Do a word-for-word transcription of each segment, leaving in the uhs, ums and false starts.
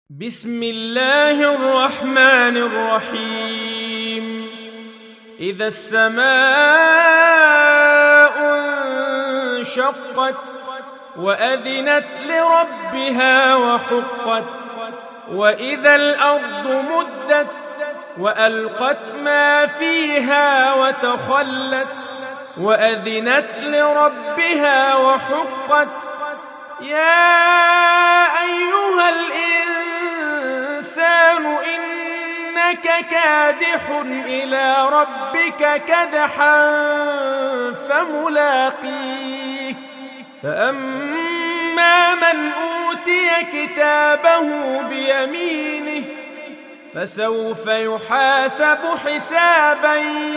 بسم الله الرحمن الرحيم. إذا السماء انشقت وأذنت لربها وحقت وإذا الأرض مدت وألقت ما فيها وتخلت وأذنت لربها وحقت يا أيها الإنسان إنك كادح إلى ربك كدحا فملاقيه فأما من أوتي كتابه بيمينه فسوف يحاسب حسابا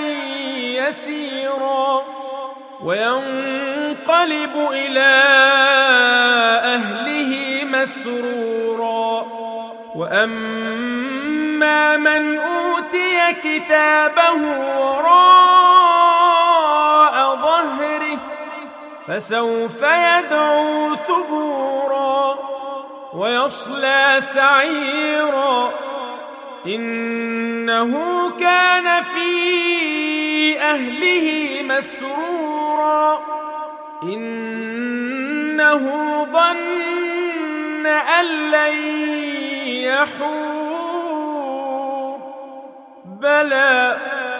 يسيرا وينقلب إلى أهله مسرورا وأما من أوتي كتابه وراء ظهره فسوف يدعو ثبورا ويصلى سعيرا إنه كان في أهله مسرورا إنه ظن أن لن يحور بلى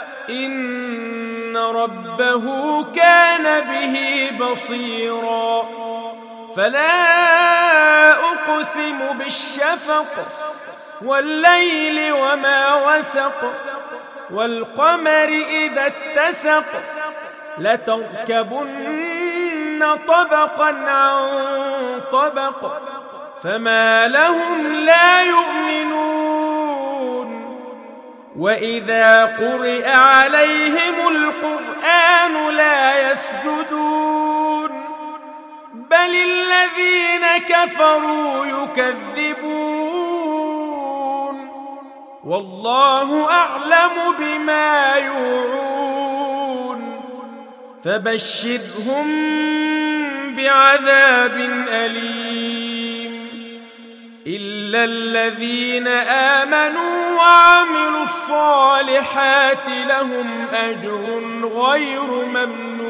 إن ربه كان به بصيرا فلا أقسم بالشفق والليل وما وسق والقمر إذا اتسق لتركبن طبقا عن طبق فما لهم لا يؤمنون وإذا قرئ عليهم القرآن لا يسجدون بل الذين كفروا يكذبون والله أعلم بما يوعون فبشرهم بعذاب أليم إلا الذين آمنوا وعملوا الصالحات لهم أجر غير ممنون.